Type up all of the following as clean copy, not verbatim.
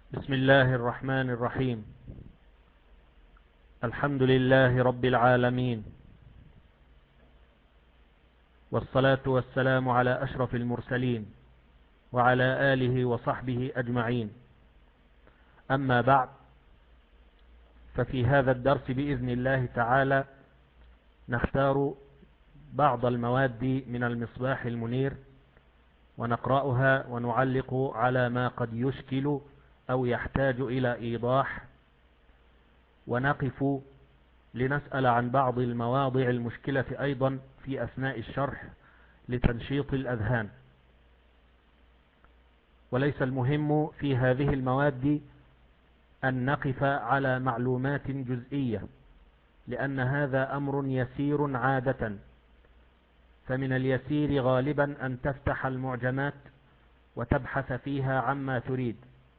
بسم الله الرحمن الرحيم. الحمد لله رب العالمين، والصلاة والسلام على أشرف المرسلين وعلى آله وصحبه أجمعين. أما بعد، ففي هذا الدرس بإذن الله تعالى نختار بعض المواد من المصباح المنير ونقرأها ونعلق على ما قد يشكل أو يحتاج إلى إيضاح، ونقف لنسأل عن بعض المواضع المشكلة أيضا في أثناء الشرح لتنشيط الأذهان. وليس المهم في هذه المواد أن نقف على معلومات جزئية، لأن هذا أمر يسير عادة، فمن اليسير غالبا أن تفتح المعجمات وتبحث فيها عما تريد،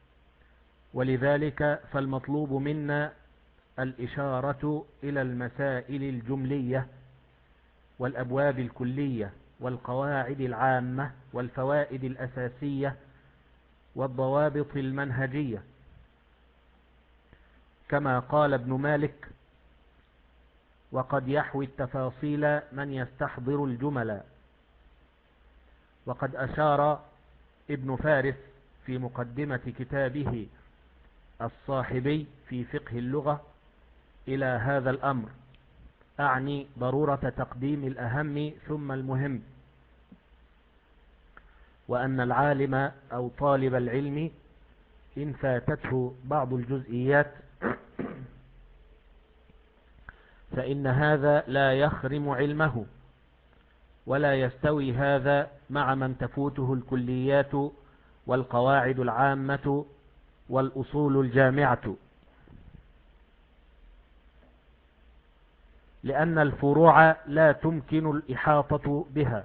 ولذلك فالمطلوب منا الإشارة إلى المسائل الجملية والأبواب الكلية والقواعد العامة والفوائد الأساسية والضوابط المنهجية، كما قال ابن مالك: وقد يحوي التفاصيل من يستحضر الجمل. وقد أشار ابن فارس في مقدمة كتابه الصاحبي في فقه اللغة إلى هذا الأمر، أعني ضرورة تقديم الأهم ثم المهم، وأن العالم أو طالب العلم إن فاتته بعض الجزئيات فإن هذا لا يخرم علمه، ولا يستوي هذا مع من تفوته الكليات والقواعد العامة والأصول الجامعة، لأن الفروع لا تمكن الإحاطة بها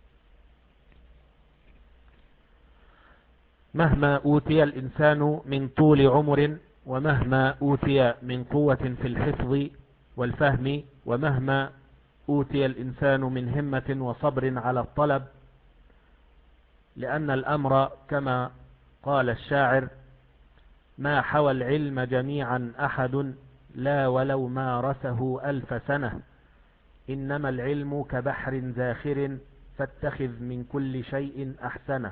مهما أوتي الإنسان من طول عمر، ومهما أوتي من قوة في الحفظ والفهم، ومهما أوتي الإنسان من همة وصبر على الطلب، لأن الأمر كما قال الشاعر: ما حوى العلم جميعا أحد، لا ولو مارسه 1000 سنة، إنما العلم كبحر زاخر، فاتخذ من كل شيء أحسنه.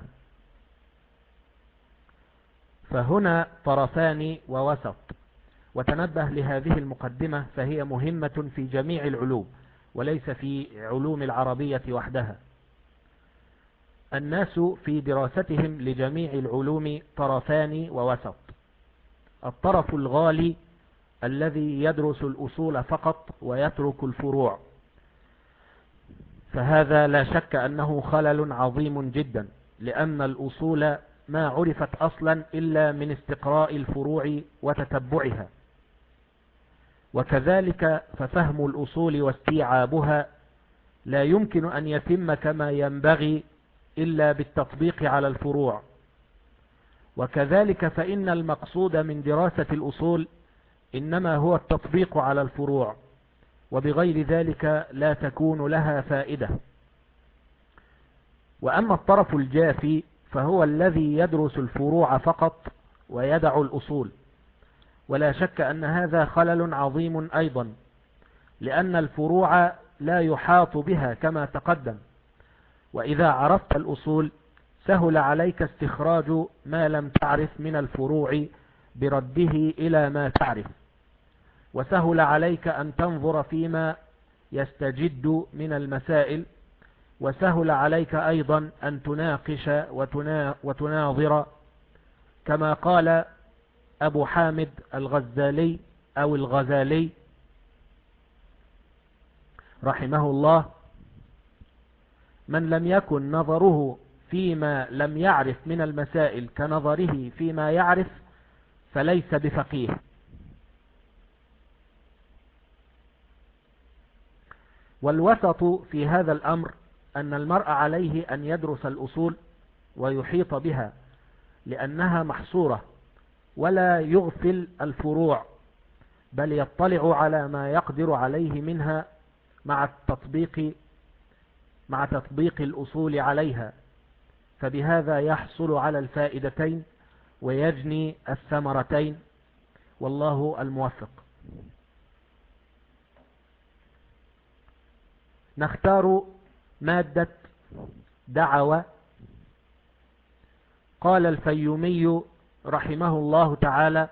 فهنا طرفان ووسط، وتنبه لهذه المقدمة، فهي مهمة في جميع العلوم وليس في علوم العربية وحدها. الناس في دراستهم لجميع العلوم طرفان ووسط: الطرف الغالي الذي يدرس الأصول فقط ويترك الفروع، فهذا لا شك أنه خلل عظيم جدا، لأن الأصول ما عرفت أصلا إلا من استقراء الفروع وتتبعها، وكذلك ففهم الأصول واستيعابها لا يمكن أن يتم كما ينبغي إلا بالتطبيق على الفروع، وكذلك فإن المقصود من دراسة الأصول إنما هو التطبيق على الفروع، وبغير ذلك لا تكون لها فائدة. وأما الطرف الجافي فهو الذي يدرس الفروع فقط ويدع الأصول، ولا شك أن هذا خلل عظيم أيضا، لأن الفروع لا يحاط بها كما تقدم، وإذا عرفت الأصول سهل عليك استخراج ما لم تعرف من الفروع برده إلى ما تعرف، وسهل عليك أن تنظر فيما يستجد من المسائل، وسهل عليك أيضا أن تناقش وتناظر، كما قال أبو حامد الغزالي أو الغزالي رحمه الله: من لم يكن نظره فيما لم يعرف من المسائل كنظره فيما يعرف فليس بفقيه. والوسط في هذا الأمر أن المرء عليه أن يدرس الأصول ويحيط بها، لأنها محصورة، ولا يغفل الفروع، بل يطلع على ما يقدر عليه منها مع تطبيق الأصول عليها، فبهذا يحصل على الفائدتين، ويجني الثمرتين، والله الموفق. نختار مادة دعوة. قال الفيومي رحمه الله تعالى: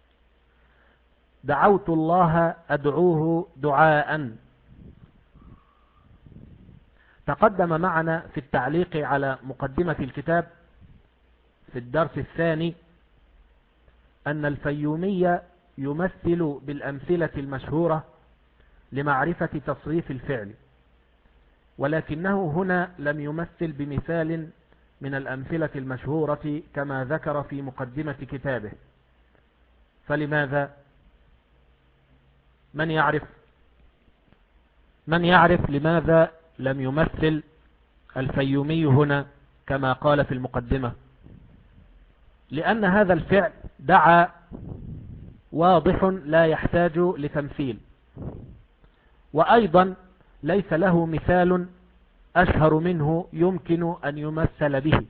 دعوت الله أدعوه دعاء. تقدم معنا في التعليق على مقدمة الكتاب في الدرس الثاني أن الفيومي يمثل بالأمثلة المشهورة لمعرفة تصريف الفعل، ولكنه هنا لم يمثل بمثال من الأمثلة المشهورة كما ذكر في مقدمة كتابه. فلماذا؟ من يعرف لماذا لم يمثل الفيومي هنا كما قال في المقدمة؟ لأن هذا الفعل دعا واضح لا يحتاج لتمثيل، وأيضا ليس له مثال أشهر منه يمكن أن يمثل به.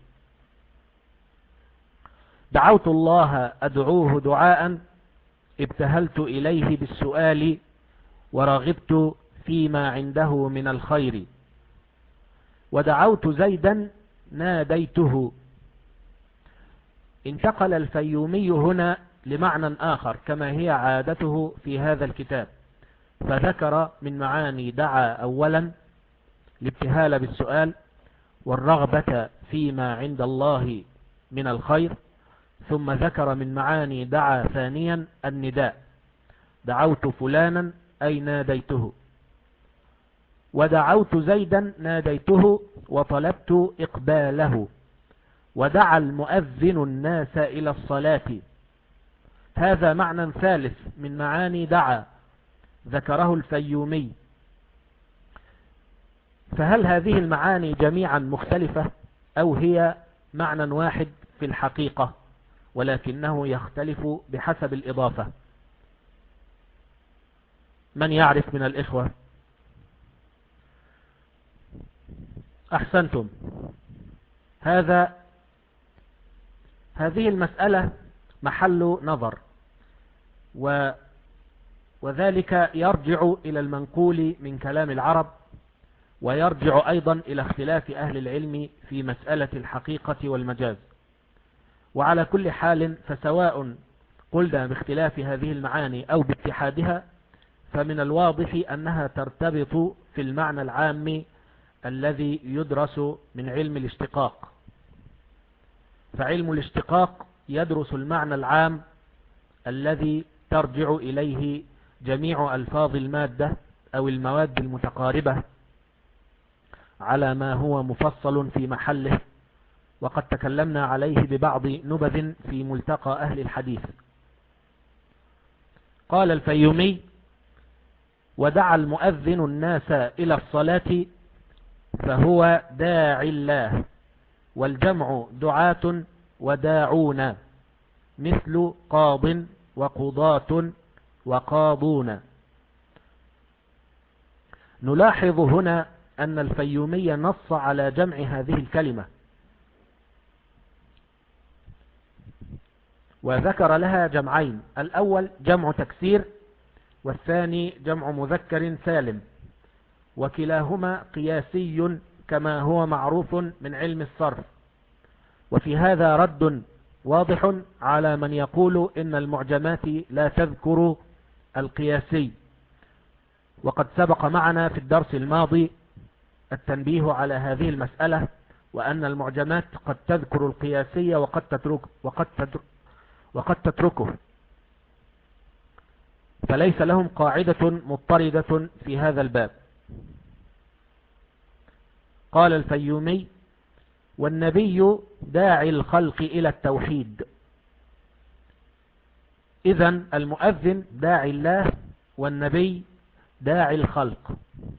دعوت الله أدعوه دعاء، ابتهلت إليه بالسؤال ورغبت فيما عنده من الخير. ودعوت زيدا ناديته. انتقل الفيومي هنا لمعنى آخر كما هي عادته في هذا الكتاب، فذكر من معاني دعا أولا الابتهال بالسؤال والرغبة فيما عند الله من الخير، ثم ذكر من معاني دعا ثانيا النداء: دعوت فلانا أي ناديته. ودعوت زيدا ناديته وطلبت إقباله. ودعا المؤذن الناس إلى الصلاة. هذا معنى ثالث من معاني دعا ذكره الفيومي. فهل هذه المعاني جميعا مختلفة أو هي معنى واحد في الحقيقة ولكنه يختلف بحسب الإضافة؟ من يعرف من الإخوة؟ أحسنتم. هذه المسألة محل نظر، وذلك يرجع إلى المنقول من كلام العرب، ويرجع أيضا إلى اختلاف أهل العلم في مسألة الحقيقة والمجاز. وعلى كل حال فسواء قلنا باختلاف هذه المعاني أو باتحادها، فمن الواضح أنها ترتبط في المعنى العام الذي يدرس من علم الاشتقاق. فعلم الاشتقاق يدرس المعنى العام الذي ترجع إليه جميع ألفاظ المادة أو المواد المتقاربة على ما هو مفصل في محله، وقد تكلمنا عليه ببعض نبذ في ملتقى أهل الحديث. قال الفيومي: ودعا المؤذن الناس إلى الصلاة فهو داعي الله، والجمع دعاة وداعون، مثل قاض وقضاة وقاضون. نلاحظ هنا أن الفيومي نص على جمع هذه الكلمة، وذكر لها جمعين: الأول جمع تكسير، والثاني جمع مذكر سالم، وكلاهما قياسي كما هو معروف من علم الصرف. وفي هذا رد واضح على من يقول إن المعجمات لا تذكر القياسي، وقد سبق معنا في الدرس الماضي التنبيه على هذه المسألة، وأن المعجمات قد تذكر القياسي وقد تتركه، فليس لهم قاعدة مضطردة في هذا الباب. قال الفيومي: والنبي داعي الخلق إلى التوحيد. إذن المؤذن داعي الله، والنبي داعي الخلق.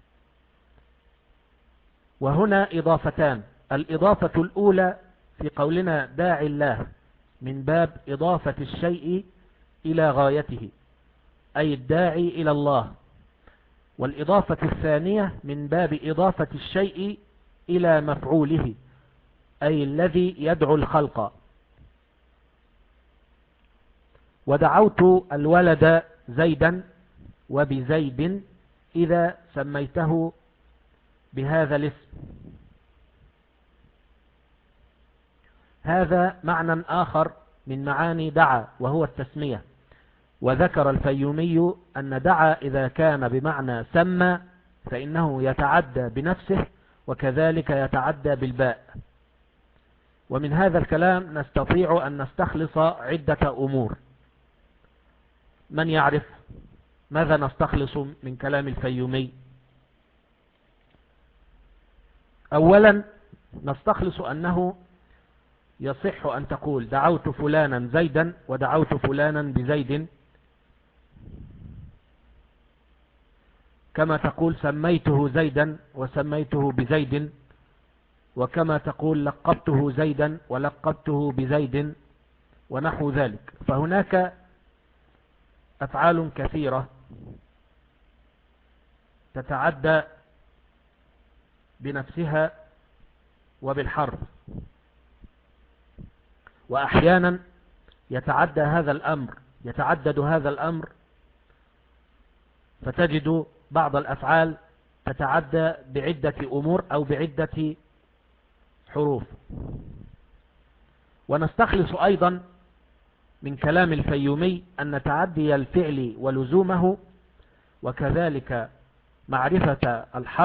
وهنا إضافتان: الإضافة الأولى في قولنا داعي الله من باب إضافة الشيء إلى غايته، أي الداعي إلى الله. والإضافة الثانية من باب إضافة الشيء إلى مفعوله، أي الذي يدعو الخلق. ودعوت الولد زيدا وبزيد إذا سميته بهذا الاسم. هذا معنى آخر من معاني دعا وهو التسمية. وذكر الفيومي أن دعا إذا كان بمعنى سمى فإنه يتعدى بنفسه وكذلك يتعدى بالباء. ومن هذا الكلام نستطيع أن نستخلص عدة أمور. من يعرف ماذا نستخلص من كلام الفيومي؟ أولا نستخلص أنه يصح أن تقول دعوت فلانا زيدا ودعوت فلانا بزيد، كما تقول سميته زيدا وسميته بزيد، وكما تقول لقبته زيدا ولقبته بزيد ونحو ذلك. فهناك أفعال كثيرة تتعدى بنفسها وبالحرف، وأحيانا يتعدد هذا الأمر فتجد بعض الأفعال تتعدى بعدة أمور أو بعدة حروف. ونستخلص أيضا من كلام الفيومي أن تعدي الفعل ولزومه وكذلك معرفة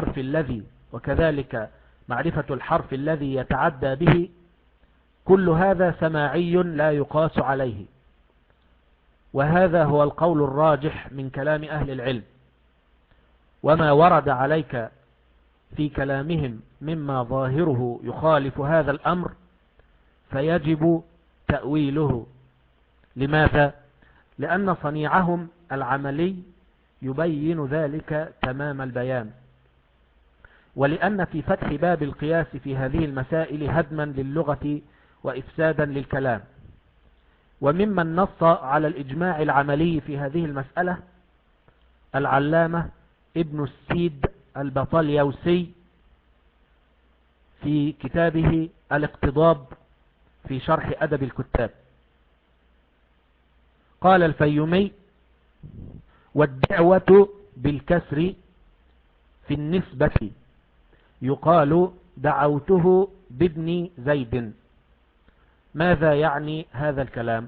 الحرف الذي يتعدى به، كل هذا سماعي لا يقاس عليه، وهذا هو القول الراجح من كلام أهل العلم. وما ورد عليك في كلامهم مما ظاهره يخالف هذا الأمر فيجب تأويله. لماذا؟ لأن صنيعهم العملي يبين ذلك تمام البيان، ولأن في فتح باب القياس في هذه المسائل هدما للغة وإفسادا للكلام. وممن نص على الإجماع العملي في هذه المسألة العلامة ابن السيد البطليوسي في كتابه الاقتضاب في شرح أدب الكتاب. قال الفيومي: والدعوة بالكسر في النسبة يقال دعوته بابن زيد. ماذا يعني هذا الكلام؟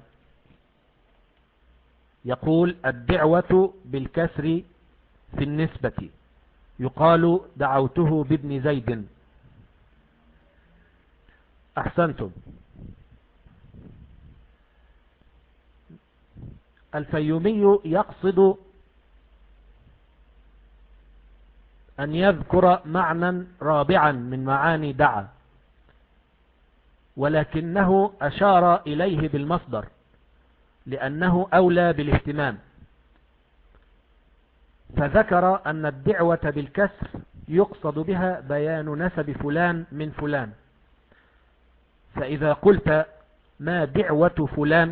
يقول الدعوة بالكسر في النسبة يقال دعوته بابن زيد. أحسنتم. الفيومي يقصد أن يذكر معنى رابعا من معاني دعا، ولكنه أشار إليه بالمصدر لأنه أولى بالاهتمام، فذكر أن الدعوة بالكسر يقصد بها بيان نسب فلان من فلان. فإذا قلت ما دعوة فلان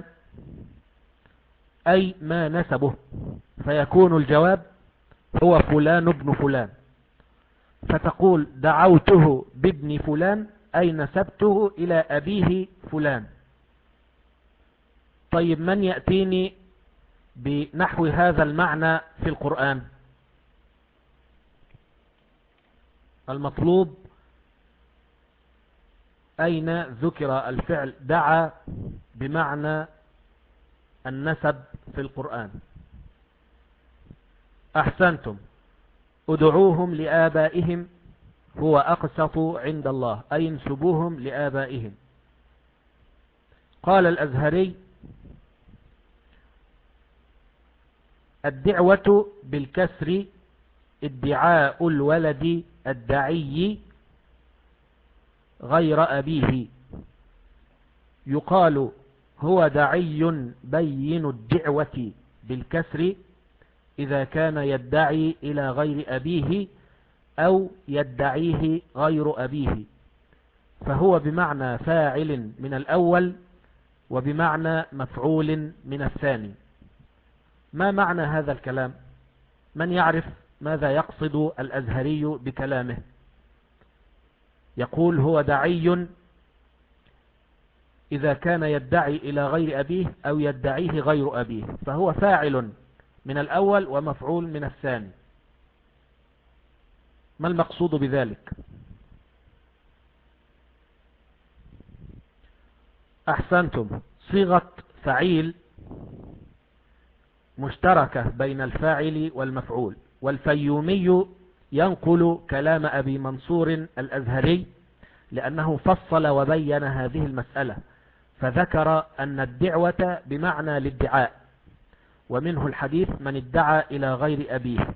أي ما نسبه، فيكون الجواب هو فلان ابن فلان، فتقول دعوته بابن فلان أي نسبته إلى أبيه فلان. طيب من يأتيني بنحو هذا المعنى في القرآن؟ المطلوب أين ذكر الفعل دعا بمعنى النسب في القرآن؟ أحسنتم. ادعوهم لآبائهم هو أقسط عند الله، أي انسبوهم لآبائهم. قال الأزهري: الدعوة بالكسر ادعاء الولد الدعي غير أبيه، يقال هو دعي بين الدعوة بالكسر إذا كان يدعي إلى غير أبيه أو يدعيه غير أبيه، فهو بمعنى فاعل من الأول وبمعنى مفعول من الثاني. ما معنى هذا الكلام؟ من يعرف ماذا يقصد الأزهري بكلامه؟ يقول هو دعي إذا كان يدعي إلى غير أبيه أو يدعيه غير أبيه، فهو فاعل من الأول ومفعول من الثاني. ما المقصود بذلك؟ أحسنتم. صيغة فعيل مشتركة بين الفاعل والمفعول. والفيومي ينقل كلام أبي منصور الأزهري لأنه فصل وبين هذه المسألة، فذكر أن الدعوة بمعنى الادعاء، ومنه الحديث من ادعى إلى غير أبيه.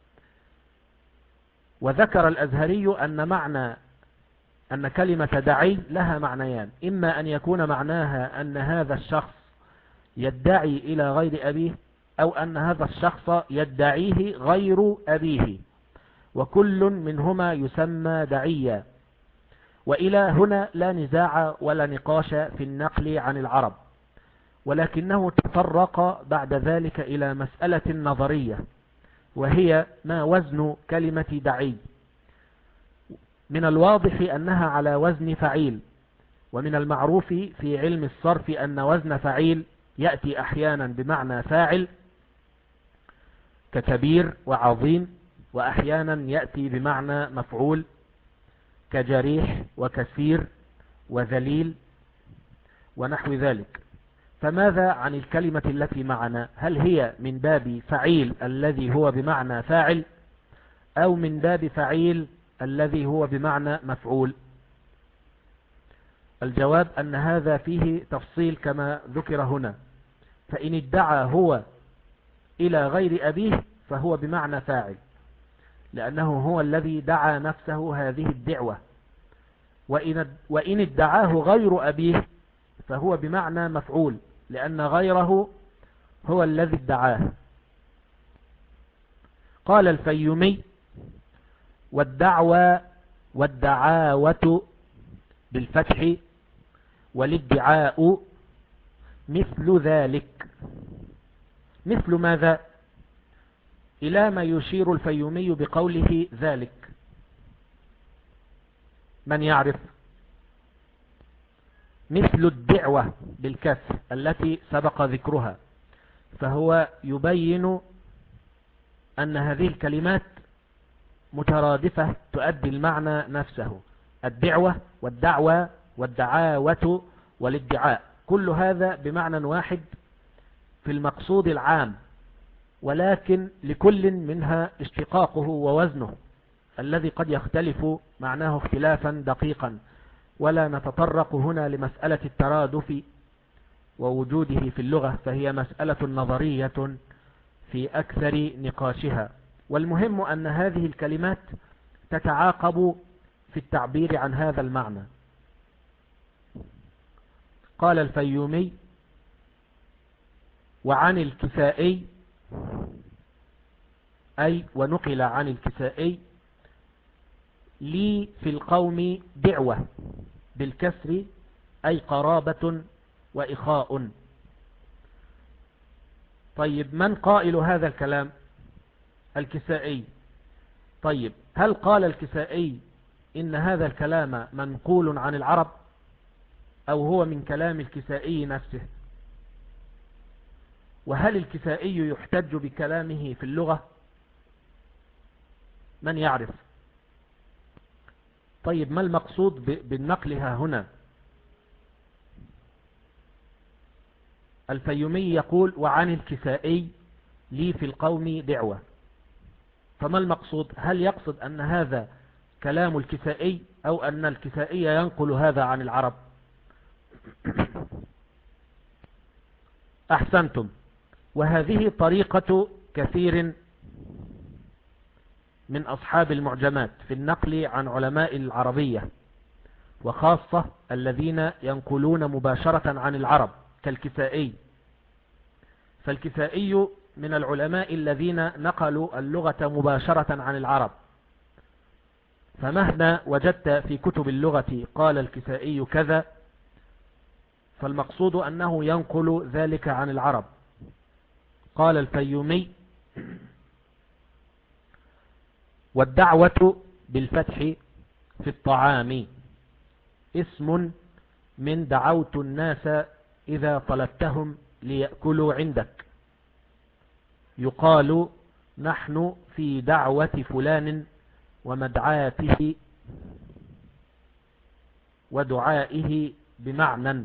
وذكر الأزهري أن كلمة دعي لها معنيان، إما أن يكون معناها أن هذا الشخص يدعي إلى غير أبيه، أو أن هذا الشخص يدعيه غير أبيه، وكل منهما يسمى دعيا. وإلى هنا لا نزاع ولا نقاش في النقل عن العرب، ولكنه تطرق بعد ذلك إلى مسألة نظرية، وهي ما وزن كلمة دعي. من الواضح أنها على وزن فعيل، ومن المعروف في علم الصرف أن وزن فعيل يأتي أحيانا بمعنى فاعل ككبير وعظيم، وأحيانا يأتي بمعنى مفعول كجريح وكثير وذليل ونحو ذلك. فماذا عن الكلمة التي معنا؟ هل هي من باب فعيل الذي هو بمعنى فاعل، أو من باب فعيل الذي هو بمعنى مفعول؟ الجواب أن هذا فيه تفصيل كما ذكر هنا. فإن ادعى هو إلى غير أبيه فهو بمعنى فاعل، لأنه هو الذي دعا نفسه هذه الدعوة. وإن ادعاه غير أبيه فهو بمعنى مفعول، لأن غيره هو الذي ادعاه. قال الفيومي: والدعوى والدعاوة بالفتح والادعاء مثل ذلك. مثل ماذا؟ إلى ما يشير الفيومي بقوله ذلك؟ من يعرف؟ مثل الدعوة بالكسر التي سبق ذكرها، فهو يبين أن هذه الكلمات مترادفة تؤدي المعنى نفسه. الدعوة والدعوة والدعاوة والادعاء، كل هذا بمعنى واحد في المقصود العام، ولكن لكل منها اشتقاقه ووزنه الذي قد يختلف معناه اختلافا دقيقا، ولا نتطرق هنا لمسألة الترادف ووجوده في اللغة، فهي مسألة نظرية في أكثر نقاشها. والمهم أن هذه الكلمات تتعاقب في التعبير عن هذا المعنى. قال الفيومي: وعن الكسائي، أي ونقل عن الكسائي: لي في القوم دعوة بالكسر، أي قرابة وإخاء. طيب، من قائل هذا الكلام؟ الكسائي. طيب، هل قال الكسائي إن هذا الكلام منقول عن العرب، أو هو من كلام الكسائي نفسه؟ وهل الكسائي يحتج بكلامه في اللغة؟ من يعرف؟ طيب، ما المقصود بالنقلها هنا؟ الفيومي يقول: وعن الكسائي لي في القوم دعوة. فما المقصود؟ هل يقصد أن هذا كلام الكسائي، أو أن الكسائي ينقل هذا عن العرب؟ أحسنتم. وهذه طريقة كثير من أصحاب المعجمات في النقل عن علماء العربية، وخاصة الذين ينقلون مباشرة عن العرب كالكسائي. فالكسائي من العلماء الذين نقلوا اللغة مباشرة عن العرب، فمهما وجدت في كتب اللغة قال الكسائي كذا، فالمقصود أنه ينقل ذلك عن العرب. قال الفيومي: والدعوة بالفتح في الطعام اسم من دعوت الناس إذا طلبتهم ليأكلوا عندك. يقال نحن في دعوة فلان ومدعاته ودعائه بمعنى.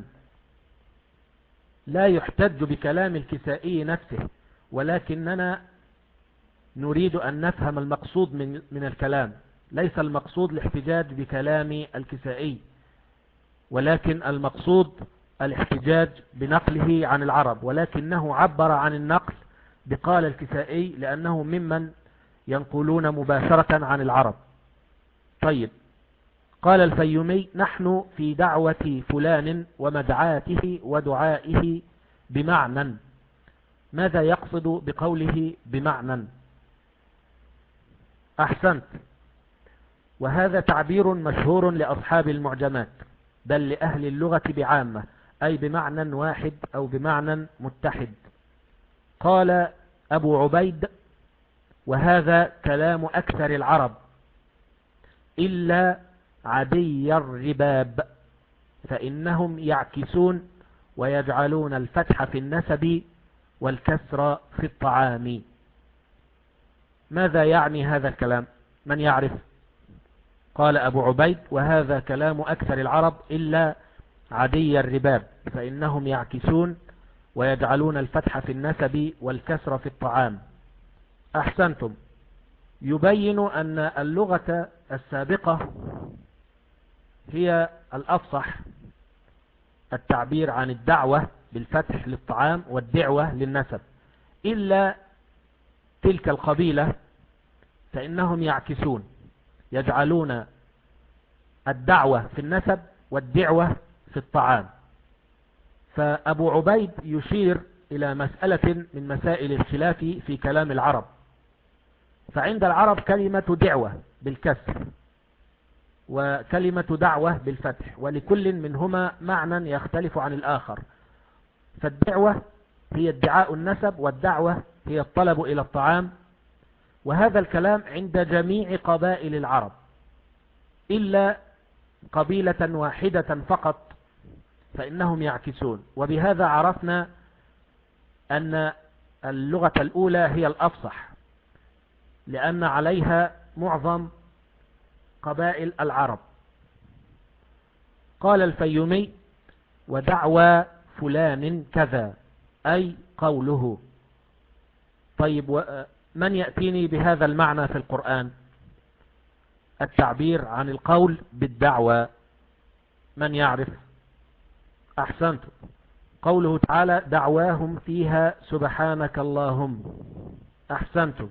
لا يحتج بكلام الكسائي نفسه، ولكننا نريد أن نفهم المقصود من الكلام. ليس المقصود الاحتجاج بكلام الكسائي، ولكن المقصود الاحتجاج بنقله عن العرب، ولكنه عبر عن النقل بقال الكسائي لأنه ممن ينقلون مباشرة عن العرب. طيب، قال الفيومي نحن في دعوة فلان ومدعاته ودعائه بمعنى. ماذا يقصد بقوله بمعنى؟ أحسنت، وهذا تعبير مشهور لأصحاب المعجمات، بل لأهل اللغة بعامة، أي بمعنى واحد أو بمعنى متحد. قال أبو عبيد: وهذا كلام أكثر العرب إلا عدي الرباب، فإنهم يعكسون ويجعلون الفتح في النسب والكسر في الطعام. ماذا يعني هذا الكلام؟ من يعرف؟ قال أبو عبيد: وهذا كلام أكثر العرب إلا عدي الرباب، فإنهم يعكسون ويجعلون الفتح في النسب والكسر في الطعام. أحسنتم. يبين أن اللغة السابقة هي الأفصح، التعبير عن الدعوة بالفتح للطعام والدعوة للنسب، إلا تلك القبيلة فإنهم يعكسون، يجعلون الدعوة في النسب والدعوة في الطعام. فأبو عبيد يشير إلى مسألة من مسائل الخلاف في كلام العرب. فعند العرب كلمة دعوة بالكسر وكلمة دعوة بالفتح، ولكل منهما معنى يختلف عن الآخر. فالدعوة هي ادعاء النسب، والدعوة هي الطلب إلى الطعام. وهذا الكلام عند جميع قبائل العرب إلا قبيلة واحدة فقط فإنهم يعكسون. وبهذا عرفنا أن اللغة الأولى هي الأفصح، لأن عليها معظم قبائل العرب. قال الفيومي: ودعوى فلان كذا، أي قوله. طيب، من يأتيني بهذا المعنى في القرآن؟ التعبير عن القول بالدعوة، من يعرف؟ أحسنت، قوله تعالى: دعواهم فيها سبحانك اللهم. أحسنتم.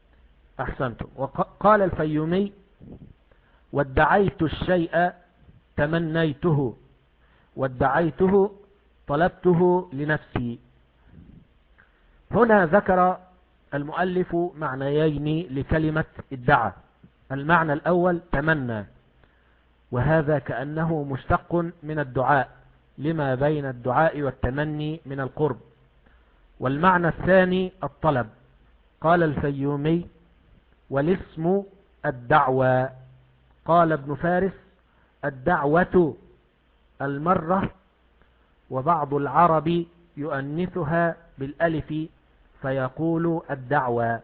وقال الفيومي: وادعيت الشيء تمنيته، وادعيته طلبته لنفسي. هنا ذكر المؤلف معنيين لكلمة ادعى. المعنى الأول تمنى، وهذا كأنه مشتق من الدعاء لما بين الدعاء والتمني من القرب. والمعنى الثاني الطلب. قال الفيومي: والاسم الدعوة. قال ابن فارس: الدعوة المرة، وبعض العرب يؤنثها بالألف فيقول الدعوة.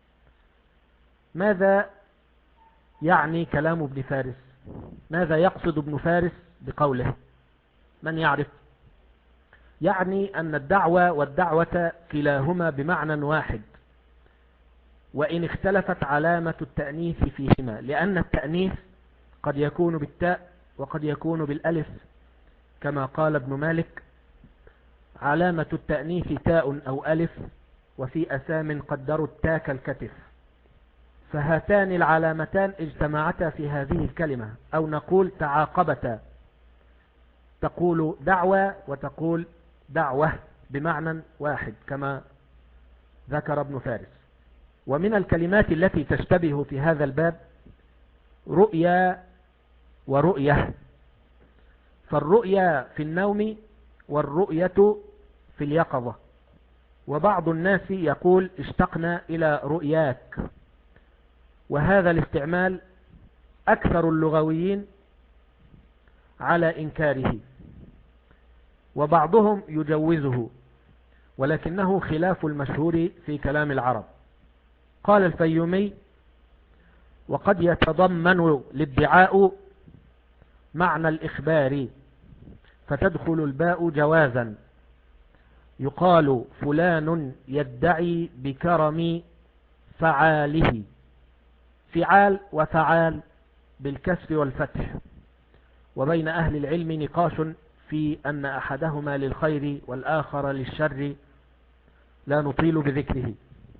ماذا يعني كلام ابن فارس؟ ماذا يقصد ابن فارس بقوله؟ من يعرف؟ يعني أن الدعوة والدعوة كلاهما بمعنى واحد، وإن اختلفت علامة التأنيث فيهما، لأن التأنيث قد يكون بالتاء وقد يكون بالألف، كما قال ابن مالك: علامة التأنيث تاء أو ألف، وفي أسام قدروا التاء كالكتف. فهاتان العلامتان اجتمعتا في هذه الكلمة، أو نقول تعاقبتا، تقول دعوة وتقول دعوة بمعنى واحد كما ذكر ابن فارس. ومن الكلمات التي تشتبه في هذا الباب رؤيا ورؤية. فالرؤيا في النوم والرؤية في اليقظة. وبعض الناس يقول اشتقنا إلى رؤياك، وهذا الاستعمال أكثر اللغويين على إنكاره، وبعضهم يجوزه، ولكنه خلاف المشهور في كلام العرب. قال الفيومي: وقد يتضمن الادعاء معنى الإخبار، فتدخل الباء جوازا، يقال فلان يدعي بكرم فعاله. فعال وفعال بالكسر والفتح. وبين أهل العلم نقاش في أن أحدهما للخير والآخر للشر، لا نطيل بذكره.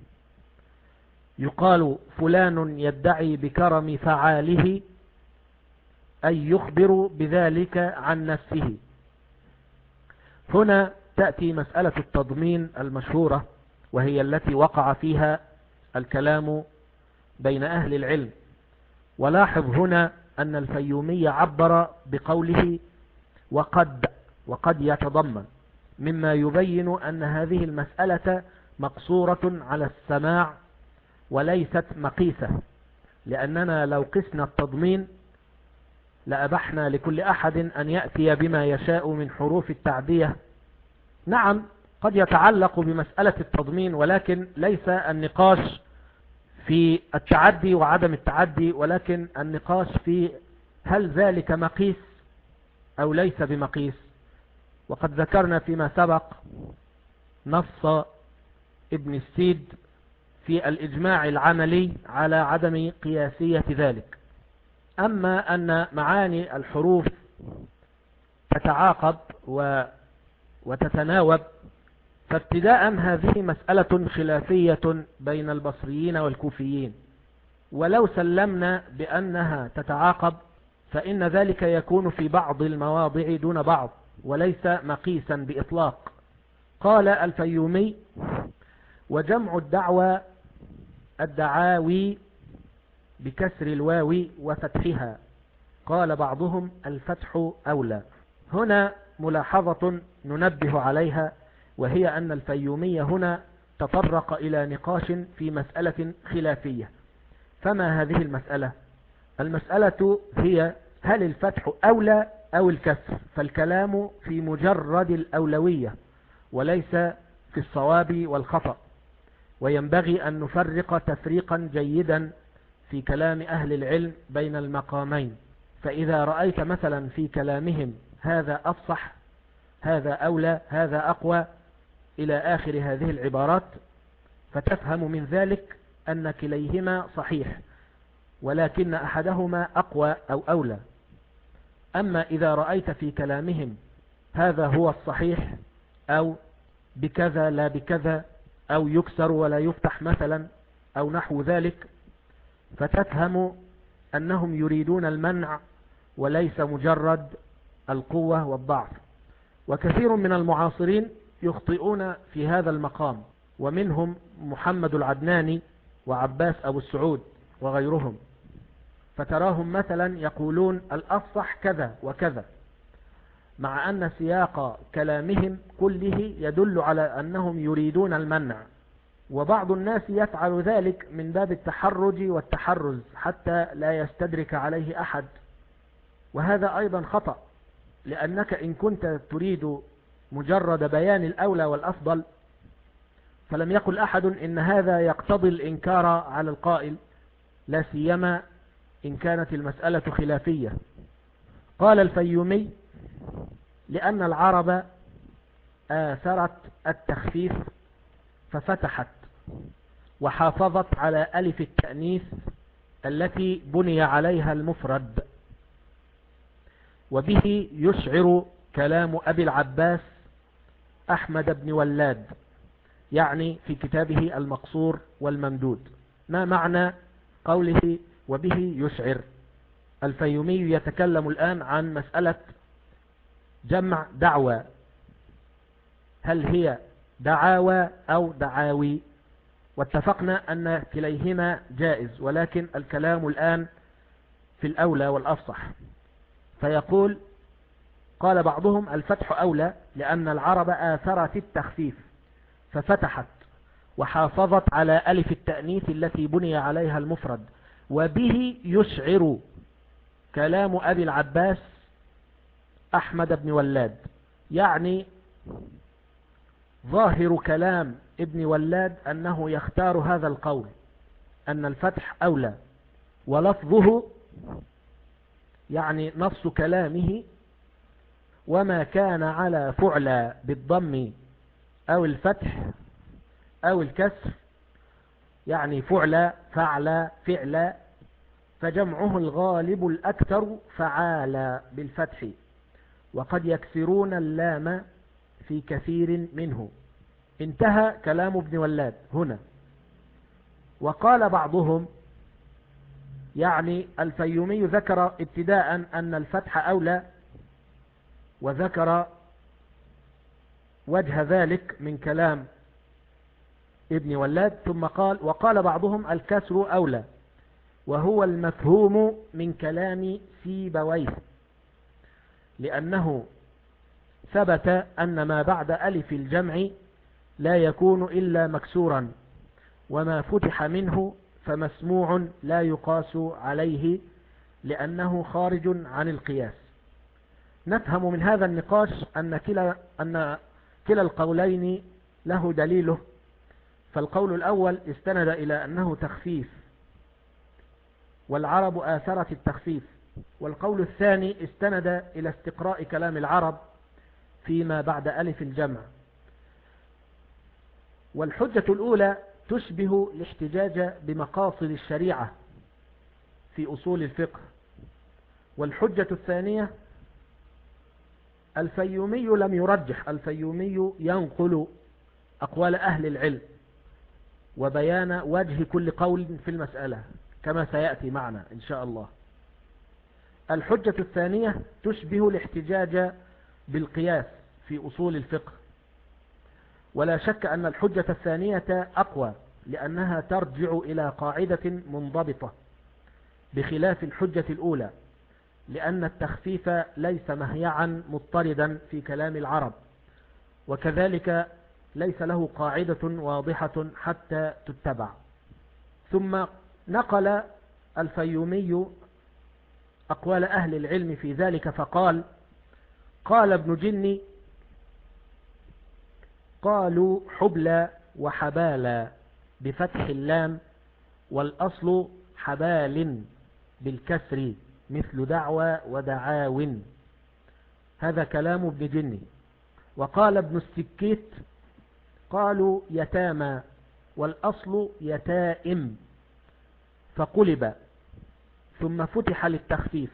يقال فلان يدعي بكرم فعاله، أي يخبر بذلك عن نفسه. هنا تأتي مسألة التضمين المشهورة، وهي التي وقع فيها الكلام بين أهل العلم. ولاحظ هنا أن الفيومي عبر بقوله وقد يتضمن، مما يبين أن هذه المسألة مقصورة على السماع وليست مقيسة، لأننا لو قسنا التضمين لأبحنا لكل أحد أن يأتي بما يشاء من حروف التعدية. نعم، قد يتعلق بمسألة التضمين، ولكن ليس النقاش في التعدي وعدم التعدي، ولكن النقاش في هل ذلك مقيس أو ليس بمقيس. وقد ذكرنا فيما سبق نص ابن السيد في الإجماع العملي على عدم قياسية ذلك. أما أن معاني الحروف تتعاقب وتتناوب، فابتداء هذه مسألة خلافية بين البصريين والكوفيين، ولو سلمنا بأنها تتعاقب فإن ذلك يكون في بعض المواضع دون بعض، وليس مقيسا بإطلاق. قال الفيومي: وجمع الدعوى الدعاوي بكسر الواو وفتحها، قال بعضهم الفتح أولى. هنا ملاحظة ننبه عليها، وهي أن الفيومي هنا تطرق إلى نقاش في مسألة خلافية. فما هذه المسألة؟ المسألة هي هل الفتح أولى أو الكسر؟ فالكلام في مجرد الأولوية وليس في الصواب والخطأ، وينبغي أن نفرق تفريقا جيدا في كلام أهل العلم بين المقامين. فإذا رأيت مثلا في كلامهم هذا أفصح، هذا أولى، هذا أقوى، إلى آخر هذه العبارات، فتفهم من ذلك أن كليهما صحيح، ولكن أحدهما أقوى أو أولى. أما إذا رأيت في كلامهم هذا هو الصحيح، أو بكذا لا بكذا، أو يكسر ولا يفتح مثلا، أو نحو ذلك، فتفهم أنهم يريدون المنع وليس مجرد القوة والضعف. وكثير من المعاصرين يخطئون في هذا المقام، ومنهم محمد العدناني وعباس أبو السعود وغيرهم، فتراهم مثلا يقولون الأفصح كذا وكذا، مع أن سياق كلامهم كله يدل على أنهم يريدون المنع. وبعض الناس يفعل ذلك من باب التحرج والتحرز حتى لا يستدرك عليه أحد، وهذا أيضا خطأ، لأنك إن كنت تريد مجرد بيان الأولى والأفضل فلم يقل أحد إن هذا يقتضي الإنكار على القائل، لا سيما إن كانت المسألة خلافية. قال الفيومي: لأن العرب آثرت التخفيف ففتحت وحافظت على ألف التأنيث التي بني عليها المفرد. وبه يشعر كلام أبي العباس أحمد بن ولاد، يعني في كتابه المقصور والممدود. ما معنى قوله وبه يشعر؟ الفيومي يتكلم الآن عن مسألة جمع دعوى، هل هي دعاوى أو دعاوي؟ واتفقنا أن كليهما جائز، ولكن الكلام الآن في الأولى والأفصح. فيقول: قال بعضهم الفتح أولى لأن العرب آثرت التخفيف ففتحت وحافظت على ألف التأنيث التي بني عليها المفرد. وبه يشعر كلام أبي العباس أحمد بن ولاد، يعني ظاهر كلام ابن ولاد أنه يختار هذا القول أن الفتح أولى، ولفظه يعني نص كلامه وما كان على فعلى بالضم أو الفتح أو الكسر، يعني فعلى فعلى فعلى، فجمعه الغالب الأكثر فعالى بالفتح، وقد يكسرون اللام في كثير منه. انتهى كلام ابن ولاد هنا. وقال بعضهم، يعني الفيومي ذكر ابتداء أن الفتح أولى، وذكر وجه ذلك من كلام ابن ولاد، ثم قال وقال بعضهم الكسر أولى، وهو المفهوم من كلام سيبويه، لأنه ثبت أن ما بعد ألف الجمع لا يكون إلا مكسورا، وما فتح منه فمسموع لا يقاس عليه لأنه خارج عن القياس. نفهم من هذا النقاش أن كلا القولين له دليله. فالقول الأول استند إلى أنه تخفيف، والعرب آثرت التخفيف، والقول الثاني استند إلى استقراء كلام العرب فيما بعد ألف الجمع. والحجة الأولى تشبه الاحتجاج بمقاصد الشريعة في أصول الفقه، والحجة الثانية الفيومي لم يرجح، الفيومي ينقل أقوال أهل العلم وبيان وجه كل قول في المسألة كما سيأتي معنا إن شاء الله. الحجة الثانية تشبه الاحتجاج بالقياس في أصول الفقه، ولا شك أن الحجة الثانية أقوى لأنها ترجع إلى قاعدة منضبطة، بخلاف الحجة الأولى، لأن التخفيف ليس مهيعا مضطردا في كلام العرب، وكذلك ليس له قاعدة واضحة حتى تتبع. ثم نقل الفيومي أقوال أهل العلم في ذلك فقال: قال ابن جني: قالوا حبلى وحبالى بفتح اللام، والأصل حبال بالكسر مثل دعوى ودعاو. هذا كلام ابن جني. وقال ابن السكيت: قالوا يتامى والأصل يتائم فقلب ثم فتح للتخفيف.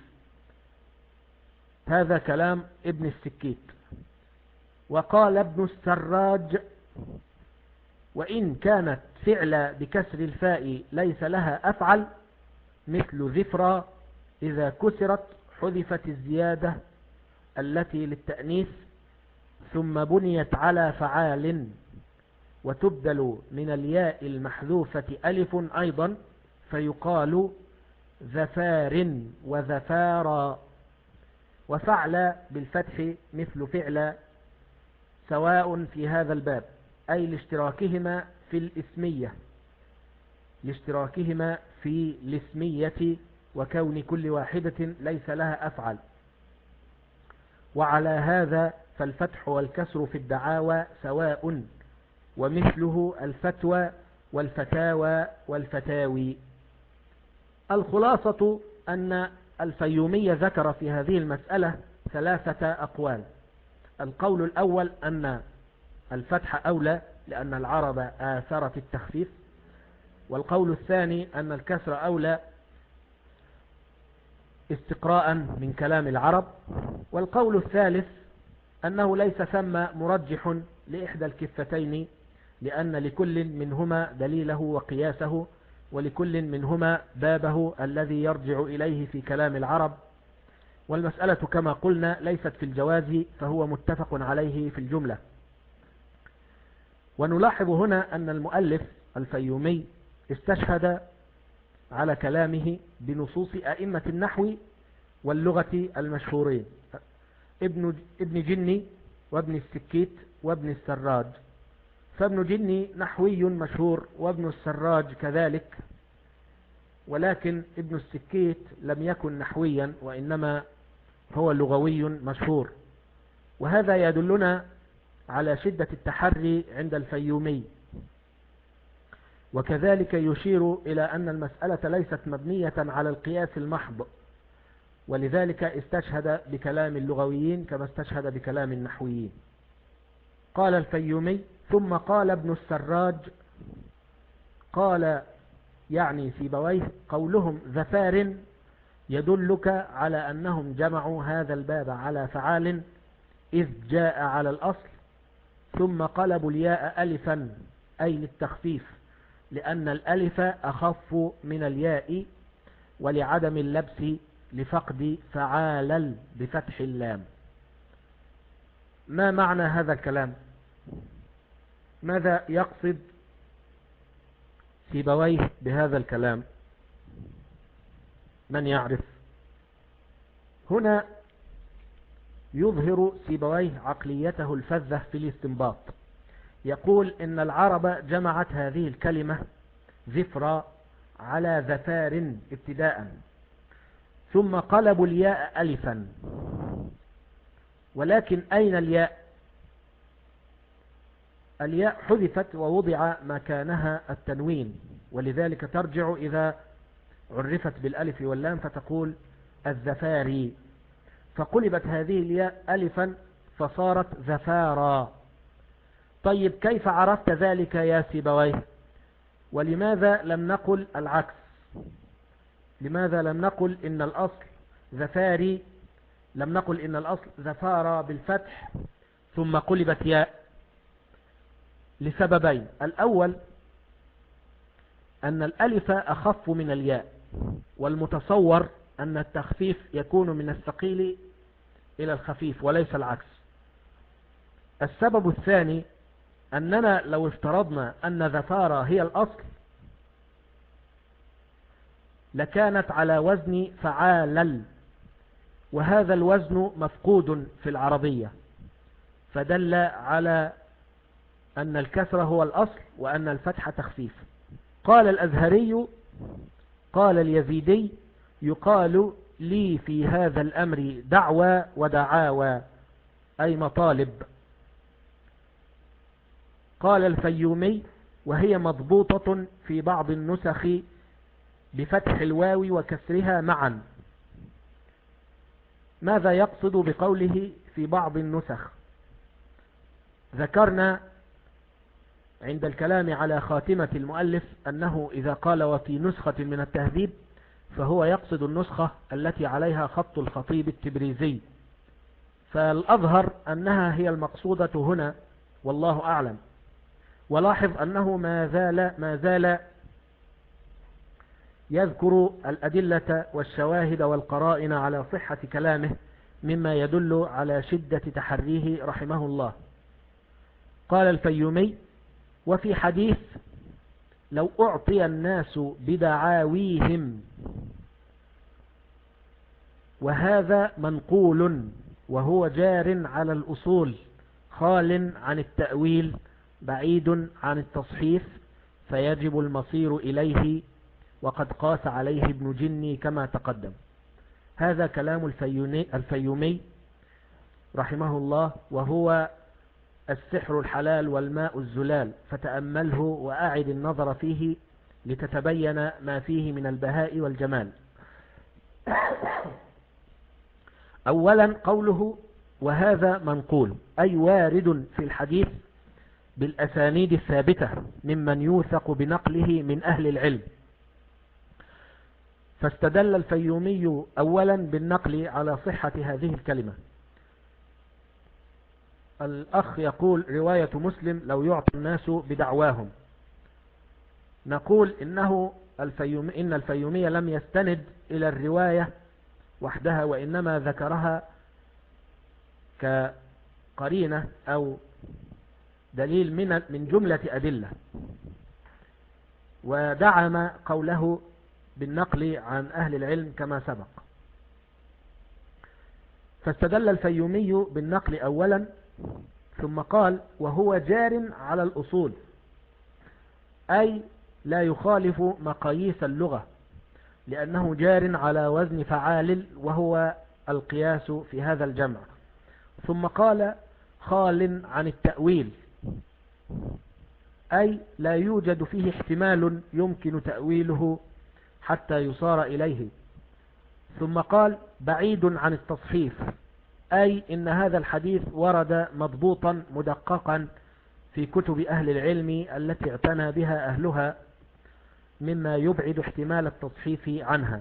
هذا كلام ابن السكيت. وقال ابن السراج: وإن كانت فعل بكسر الفاء ليس لها أفعل مثل ذفرا، إذا كسرت حذفت الزيادة التي للتأنيث ثم بنيت على فعال، وتبدل من الياء المحذوفة ألف أيضا، فيقال ذفار وذفارا. وفعل بالفتح مثل فعل، سواء في هذا الباب، أي لاشتراكهما في الاسمية، لاشتراكهما في الاسمية وكون كل واحدة ليس لها أفعل. وعلى هذا فالفتح والكسر في الدعاوى سواء، ومثله الفتوى والفتاوى والفتاوي. الخلاصة أن الفيومي ذكر في هذه المسألة ثلاثة أقوال. القول الأول أن الفتح أولى لأن العرب آثرت التخفيف، والقول الثاني أن الكسر أولى استقراء من كلام العرب، والقول الثالث أنه ليس ثم مرجح لإحدى الكفتين، لأن لكل منهما دليله وقياسه، ولكل منهما بابه الذي يرجع إليه في كلام العرب. والمسألة كما قلنا ليست في الجواز، فهو متفق عليه في الجملة. ونلاحظ هنا أن المؤلف الفيومي استشهد على كلامه بنصوص أئمة النحو واللغة المشهورين، ابن جني وابن السكيت وابن السراج. فابن جني نحوي مشهور، وابن السراج كذلك، ولكن ابن السكيت لم يكن نحويا، وإنما هو لغوي مشهور. وهذا يدلنا على شدة التحري عند الفيومي، وكذلك يشير إلى أن المسألة ليست مبنية على القياس المحض، ولذلك استشهد بكلام اللغويين كما استشهد بكلام النحويين. قال الفيومي: ثم قال ابن السراج، قال يعني سيبويه: قولهم ذفار يدلك على أنهم جمعوا هذا الباب على فعال إذ جاء على الأصل، ثم قلبوا الياء ألفا أي للتخفيف، لأن الألف أخف من الياء، ولعدم اللبس لفقد فعال بفتح اللام. ما معنى هذا الكلام؟ ماذا يقصد سيبويه بهذا الكلام؟ من يعرف؟ هنا يظهر سيبويه عقليته الفذة في الاستنباط. يقول إن العرب جمعت هذه الكلمة ذفرا على ذفار ابتداء، ثم قلبوا الياء ألفا، ولكن أين الياء؟ الياء حذفت ووضع مكانها التنوين، ولذلك ترجع إذا عرفت بالألف واللام فتقول الذفاري، فقلبت هذه الياء ألفا فصارت ذفارا. طيب كيف عرفت ذلك يا سيبويه؟ ولماذا لم نقل العكس؟ لماذا لم نقل إن الأصل ذفاري، لم نقل إن الأصل ذفارا بالفتح ثم قلبت ياء؟ لسببين: الأول أن الألف أخف من الياء، والمتصور أن التخفيف يكون من الثقيل إلى الخفيف وليس العكس. السبب الثاني أننا لو افترضنا أن ذفارا هي الأصل لكانت على وزن فعالل، وهذا الوزن مفقود في العربية، فدل على أن الكسر هو الأصل وأن الفتح تخفيف. قال الأزهري: قال اليزيدي: يقال لي في هذا الأمر دعوى ودعاوى أي مطالب. قال الفيومي: وهي مضبوطة في بعض النسخ بفتح الواو وكسرها معا. ماذا يقصد بقوله في بعض النسخ؟ ذكرنا عند الكلام على خاتمة المؤلف أنه إذا قال وفي نسخة من التهذيب فهو يقصد النسخة التي عليها خط الخطيب التبريزي، فالأظهر أنها هي المقصودة هنا والله أعلم. ولاحظ أنه ما زال يذكر الأدلة والشواهد والقرائن على صحة كلامه، مما يدل على شدة تحريه رحمه الله. قال الفيومي: وفي حديث لو أعطي الناس بدعاويهم، وهذا منقول وهو جار على الأصول خال عن التأويل بعيد عن التصحيف، فيجب المصير إليه، وقد قاس عليه ابن جني كما تقدم. هذا كلام الفيومي رحمه الله، وهو السحر الحلال والماء الزلال، فتأمله وأعد النظر فيه لتتبين ما فيه من البهاء والجمال. أولا قوله وهذا منقول أي وارد في الحديث بالأسانيد الثابتة ممن يوثق بنقله من أهل العلم. فاستدل الفيومي أولا بالنقل على صحة هذه الكلمة. الأخ يقول رواية مسلم لو يعطي الناس بدعواهم، نقول إن الفيومي لم يستند إلى الرواية وحدها، وإنما ذكرها كقرينة أو دليل من جملة أدلة، ودعم قوله بالنقل عن أهل العلم كما سبق. فاستدل الفيومي بالنقل أولا، ثم قال وهو جار على الأصول، أي لا يخالف مقاييس اللغة، لأنه جار على وزن فعال وهو القياس في هذا الجمع. ثم قال خال عن التأويل، أي لا يوجد فيه احتمال يمكن تأويله حتى يصار إليه. ثم قال بعيد عن التصحيف، أي إن هذا الحديث ورد مضبوطا مدققا في كتب أهل العلم التي اعتنى بها أهلها، مما يبعد احتمال التصحيف عنها.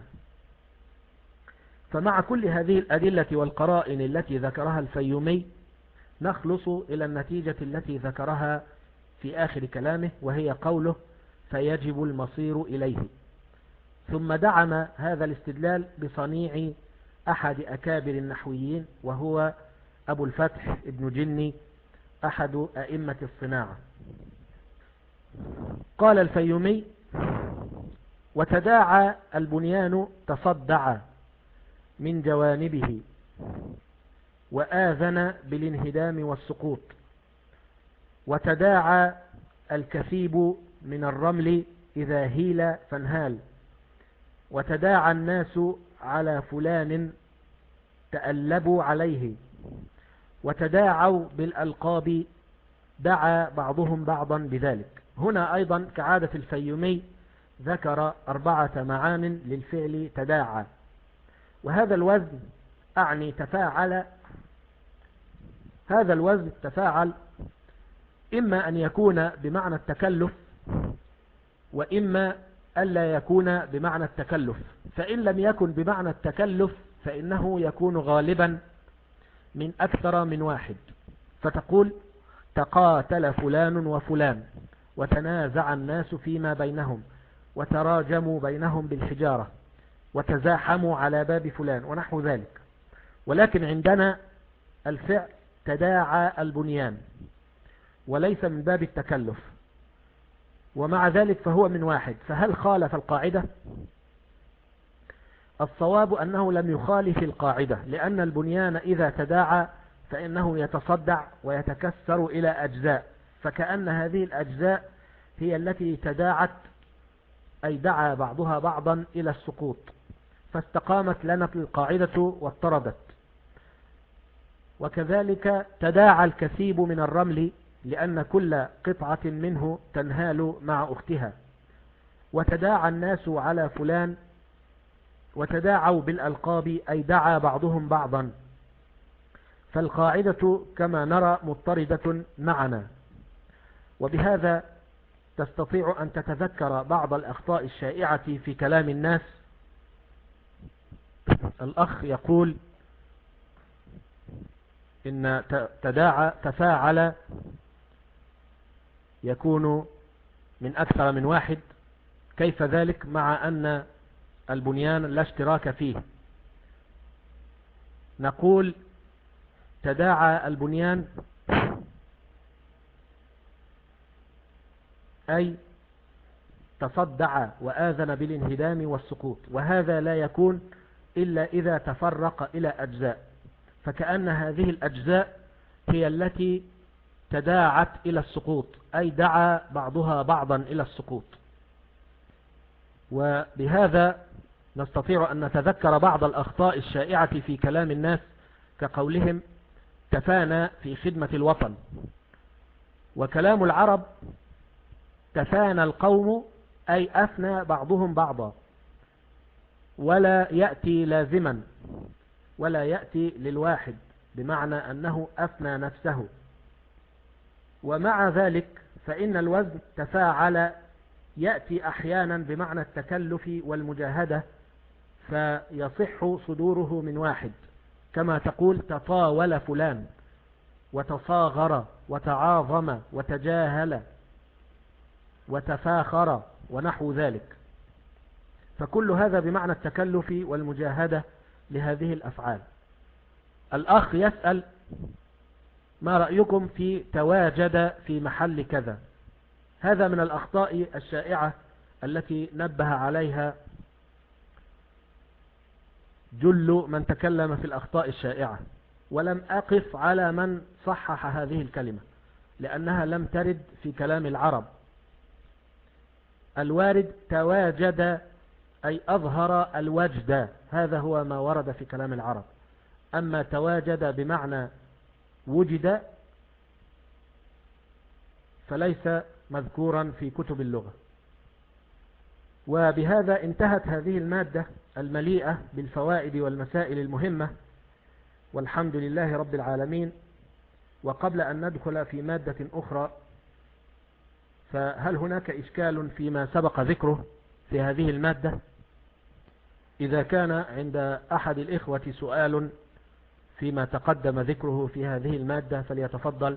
فمع كل هذه الأدلة والقرائن التي ذكرها الفيومي نخلص إلى النتيجة التي ذكرها في آخر كلامه، وهي قوله فيجب المصير إليه. ثم دعم هذا الاستدلال بصنيع أحد أكابر النحويين، وهو أبو الفتح ابن جني أحد أئمة الصناعة. قال الفيومي وتداعى البنيان تصدع من جوانبه وآذن بالانهدام والسقوط، وتداعى الكثيب من الرمل إذا هيل فانهال، وتداعى الناس على فلان تألبوا عليه، وتداعوا بالألقاب دعا بعضهم بعضا بذلك. هنا أيضا كعادة الفيومي ذكر 4 معان للفعل تداعى، وهذا الوزن أعني تفاعل. هذا الوزن تفاعل إما أن يكون بمعنى التكلف، وإما ألا يكون بمعنى التكلف. فإن لم يكن بمعنى التكلف فإنه يكون غالبا من أكثر من واحد، فتقول تقاتل فلان وفلان، وتنازع الناس فيما بينهم، وتراجموا بينهم بالحجارة، وتزاحموا على باب فلان، ونحو ذلك. ولكن عندنا الفعل تداعى البنيان وليس من باب التكلف، ومع ذلك فهو من واحد. فهل خالف القاعدة؟ الصواب أنه لم يخالف القاعدة، لأن البنيان إذا تداعى فإنه يتصدع ويتكسر إلى أجزاء، فكأن هذه الأجزاء هي التي تداعت، أي دعا بعضها بعضا إلى السقوط، فاستقامت لنا القاعدة واضطردت. وكذلك تداعى الكثيب من الرمل، لأن كل قطعة منه تنهال مع أختها. وتداعى الناس على فلان، وتداعوا بالألقاب، أي دعا بعضهم بعضا. فالقاعدة كما نرى مضطردة معنا. وبهذا تستطيع أن تتذكر بعض الأخطاء الشائعة في كلام الناس. الأخ يقول إن تداعى تفاعل يكون من أكثر من واحد، كيف ذلك مع أن البنيان لا اشتراك فيه؟ نقول تداعى البنيان أي تصدع وآذن بالانهدام والسقوط، وهذا لا يكون إلا إذا تفرق إلى أجزاء، فكأن هذه الأجزاء هي التي تداعت إلى السقوط، أي دعا بعضها بعضا إلى السقوط. وبهذا نستطيع أن نتذكر بعض الأخطاء الشائعة في كلام الناس، كقولهم تفانى في خدمة الوطن. وكلام العرب تفانى القوم، أي أفنى بعضهم بعضا، ولا يأتي لازما ولا يأتي للواحد، بمعنى أنه أفنى نفسه. ومع ذلك فإن الوزن تفاعل يأتي أحيانا بمعنى التكلف والمجاهدة، فيصح صدوره من واحد، كما تقول تطاول فلان، وتصاغر، وتعاظم، وتجاهل، وتفاخر، ونحو ذلك. فكل هذا بمعنى التكلف والمجاهدة لهذه الأفعال. الأخ يسأل ما رأيكم في تواجد في محل كذا؟ هذا من الأخطاء الشائعة التي نبه عليها جل من تكلم في الأخطاء الشائعة، ولم أقف على من صحح هذه الكلمة، لأنها لم ترد في كلام العرب. الوارد تواجد، أي أظهر الوجد، هذا هو ما ورد في كلام العرب. أما تواجد بمعنى وجد فليس مذكورا في كتب اللغة. وبهذا انتهت هذه المادة المليئة بالفوائد والمسائل المهمة، والحمد لله رب العالمين. وقبل أن ندخل في مادة أخرى، فهل هناك إشكال فيما سبق ذكره في هذه المادة؟ إذا كان عند أحد الإخوة سؤال فيما تقدم ذكره في هذه المادة فليتفضل.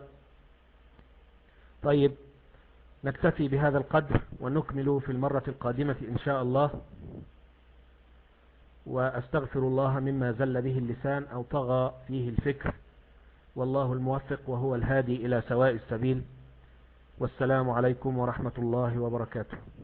طيب، نكتفي بهذا القدر ونكمل في المرة القادمة إن شاء الله. وأستغفر الله مما زل به اللسان أو طغى فيه الفكر، والله الموفق وهو الهادي إلى سواء السبيل. والسلام عليكم ورحمة الله وبركاته.